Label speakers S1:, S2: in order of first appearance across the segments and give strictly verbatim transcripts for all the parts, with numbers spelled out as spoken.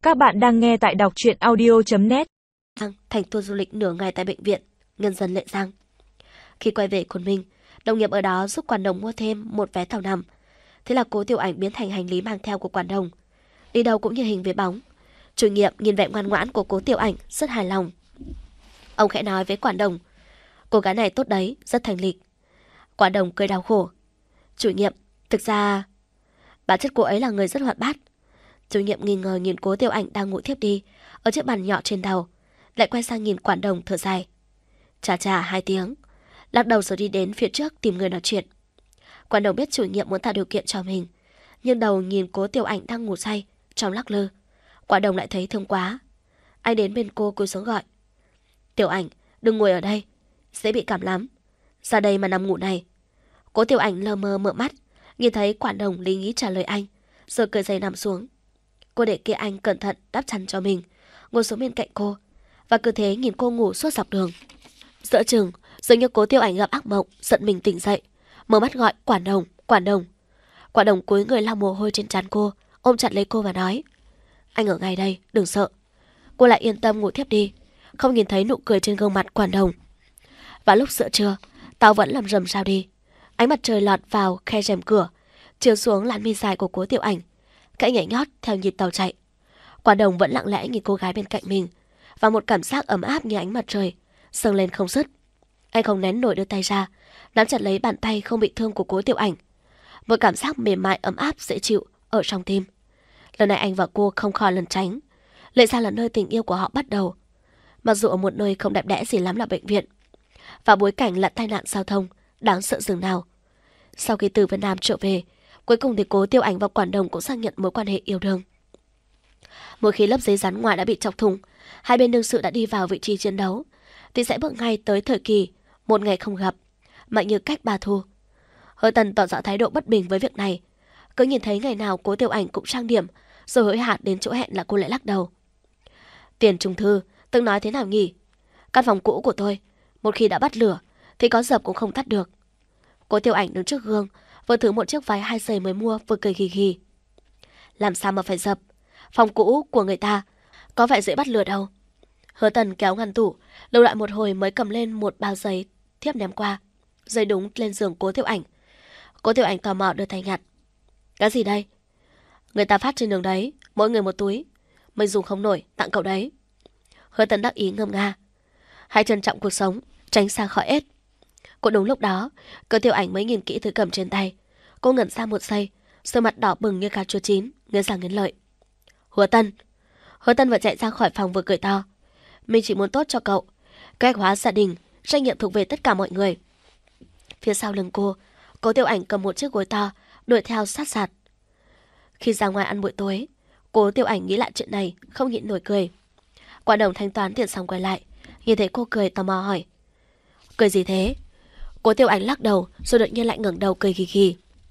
S1: Các bạn đang nghe tại đọc truyện audio chấm net.
S2: Thành tour du lịch nửa ngày tại bệnh viện Nhân dân Lệ Giang. Khi quay về Côn Minh, đồng nghiệp ở đó giúp Quản Đồng mua thêm một vé tàu nằm. Thế là Cố Tiểu Ảnh biến thành hành lý mang theo của Quản Đồng. Đi đâu cũng như hình với bóng. Chủ nhiệm nhìn vẻ ngoan ngoãn của Cố Tiểu Ảnh rất hài lòng. Ông khẽ nói với Quản Đồng: "Cô gái này tốt đấy, rất thành lịch." Quản Đồng cười đau khổ: "Chủ nhiệm, thực ra bản chất cô ấy là người rất hoạt bát." Chủ nhiệm nghi ngờ nhìn Cố Tiểu Ảnh đang ngủ thiếp đi ở chiếc bàn nhỏ trên đầu, lại quay sang nhìn Quản Đồng thở dài. Chà chà hai tiếng, lắc đầu rồi đi đến phía trước tìm người nói chuyện. Quản Đồng biết chủ nhiệm muốn tạo điều kiện cho mình, nhưng đầu nhìn Cố Tiểu Ảnh đang ngủ say trong lắc lư. Quản Đồng lại thấy thương quá. Anh đến bên cô cúi xuống gọi: "Tiểu Ảnh, đừng ngồi ở đây, dễ bị cảm lắm. Ra đây mà nằm ngủ này." Cố Tiểu Ảnh lờ mờ mở mắt, nhìn thấy Quản Đồng lý nhí trả lời anh, rồi cười dày nằm xuống. Cô để kia anh cẩn thận đắp chăn cho mình, ngồi xuống bên cạnh cô, và cứ thế nhìn cô ngủ suốt dọc đường. Giữa chừng, dường như Cố Tiểu Ảnh gặp ác mộng, giận mình tỉnh dậy, mở mắt gọi Quản Đồng, Quản Đồng. Quản Đồng cúi người lau mồ hôi trên trán cô, ôm chặt lấy cô và nói: "Anh ở ngay đây, đừng sợ." Cô lại yên tâm ngủ thiếp đi, không nhìn thấy nụ cười trên gương mặt Quản Đồng. Và lúc giữa trưa, tàu vẫn làm rầm rao đi. Ánh mặt trời lọt vào khe rèm cửa, chiếu xuống làn mi dài của Cố Tiểu Ảnh, cãi nhảy nhót theo nhịp tàu chạy. Quản Đồng vẫn lặng lẽ nhìn cô gái bên cạnh mình, và một cảm giác ấm áp như ánh mặt trời dâng lên không dứt. Anh không nén nổi đưa tay ra, nắm chặt lấy bàn tay không bị thương của Cố Tiểu Ảnh. Một cảm giác mềm mại ấm áp dễ chịu ở trong tim. Lần này anh và cô không khỏi lẩn tránh. Lệ Giang là nơi tình yêu của họ bắt đầu, mặc dù ở một nơi không đẹp đẽ gì lắm là bệnh viện, và bối cảnh là tai nạn giao thông đáng sợ dường nào. Sau khi từ Vân Nam trở về, cuối cùng thì Cố Tiểu Ảnh và Quản Đồng cũng xác nhận mối quan hệ yêu đương. Mỗi khi lớp giấy rán ngoài đã bị chọc thủng, hai bên đương sự đã đi vào vị trí chiến đấu, thì sẽ bước ngay tới thời kỳ một ngày không gặp, mạnh như cách ba thu. Hứa Tần tỏ rõ thái độ bất bình với việc này, cứ nhìn thấy ngày nào Cố Tiểu Ảnh cũng trang điểm, rồi hối hả đến chỗ hẹn là cô lại lắc đầu. Tiền Trung Thư từng nói thế nào nhỉ? Căn phòng cũ của tôi, một khi đã bắt lửa thì có dập cũng không tắt được. Cố Tiểu Ảnh đứng trước gương, vừa thử một chiếc váy hai giày mới mua, vừa cười ghi ghi. Làm sao mà phải dập? Phòng cũ của người ta có phải dễ bắt lửa đâu. Hứa Tần kéo ngăn tủ, lưu lại một hồi mới cầm lên một bao giấy thiếp ném qua, rơi đúng lên giường Cố Tiểu Ảnh. Cố Tiểu Ảnh tò mò đưa tay nhặt. Cái gì đây? Người ta phát trên đường đấy, mỗi người một túi. Mình dùng không nổi, tặng cậu đấy. Hứa Tần đắc ý ngâm nga. Hãy trân trọng cuộc sống, tránh xa khỏi ết. Cũng đúng lúc đó, Cố Tiểu Ảnh mới nhìn kỹ thứ cầm trên tay. Cô ngẩn ra một giây, sơ mặt đỏ bừng như cà chua chín, nghiến răng nghiến lợi. Hứa Tần. Hứa Tần vừa chạy ra khỏi phòng vừa cười to. Mình chỉ muốn tốt cho cậu. Kế hoạch hóa gia đình, trách nhiệm thuộc về tất cả mọi người. Phía sau lưng cô, Cố Tiểu Ảnh cầm một chiếc gối to, đuổi theo sát sạt. Khi ra ngoài ăn buổi tối, Cố Tiểu Ảnh nghĩ lại chuyện này, không nhịn nổi cười. Quản Đồng thanh toán tiền xong quay lại, nhìn thấy cô cười tò mò hỏi: Cười gì thế? Cố Tiểu Ảnh lắc đầu, rồi đột nhiên lại ngẩng đầu cười khì khì.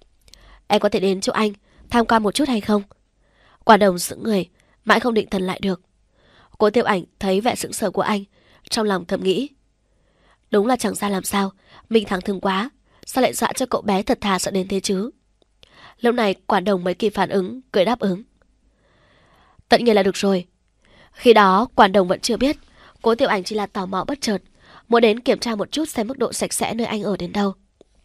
S2: Em có thể đến chỗ anh tham quan một chút hay không? Quản Đồng sững người, mãi không định thần lại được. Cố Tiểu Ảnh thấy vẻ sững sờ của anh, trong lòng thầm nghĩ: Đúng là chẳng ra làm sao, mình thẳng thừng quá, sao lại dọa cho cậu bé thật thà sợ đến thế chứ? Lúc này Quản Đồng mới kịp phản ứng, cười đáp ứng. Tất nhiên là được rồi. Khi đó Quản Đồng vẫn chưa biết Cố Tiểu Ảnh chỉ là tò mò bất chợt, muốn đến kiểm tra một chút xem mức độ sạch sẽ nơi anh ở đến đâu.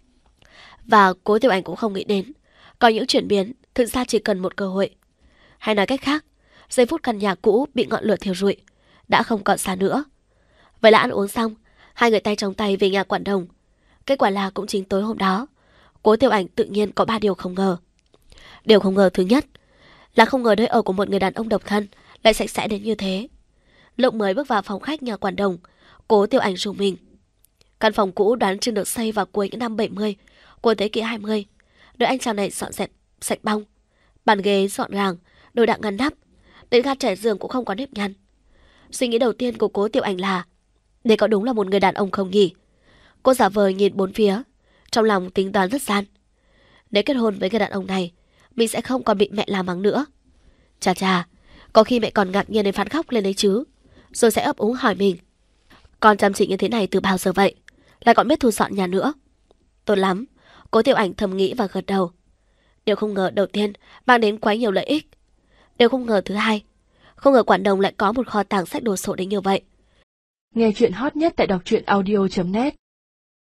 S2: Và Cố Tiểu Ảnh cũng không nghĩ đến có những chuyển biến thực ra chỉ cần một cơ hội. Hay nói cách khác, giây phút căn nhà cũ bị ngọn lửa thiêu rụi đã không còn xa nữa. Vậy là ăn uống xong, hai người tay trong tay về nhà Quản Đồng. Kết quả là cũng chính tối hôm đó, Cố Tiểu Ảnh tự nhiên có ba điều không ngờ. Điều không ngờ thứ nhất là không ngờ nơi ở của một người đàn ông độc thân lại sạch sẽ đến như thế. Lúc mới bước vào phòng khách nhà Quản Đồng, Cố Tiểu Ảnh rùng mình. Căn phòng cũ đoán chừng được xây vào cuối những năm bảy mươi của thế kỷ hai mươi. Đôi anh chàng này dọn dẹp sạch bong, bàn ghế dọn gàng, đồ đạc ngăn nắp, đến ga trải giường cũng không có nếp nhăn. Suy nghĩ đầu tiên của Cố Tiểu Ảnh là: đây có đúng là một người đàn ông không nhỉ? Cô giả vờ nhìn bốn phía, trong lòng tính toán rất gian. Nếu kết hôn với người đàn ông này, mình sẽ không còn bị mẹ la mắng nữa. Chà chà, có khi mẹ còn ngạc nhiên đến phát khóc lên đấy chứ. Rồi sẽ ấp úng hỏi mình: con chăm chỉ như thế này từ bao giờ vậy? Lại còn biết thu dọn nhà nữa. Tốt lắm, Cố Tiểu Ảnh thầm nghĩ và gật đầu. Điều không ngờ đầu tiên mang đến quá nhiều lợi ích. Điều không ngờ thứ hai, Không ngờ Quản Đồng lại có một kho tàng sách đồ sộ đến như vậy.
S1: Nghe chuyện hot nhất tại đọc truyện audio chấm net.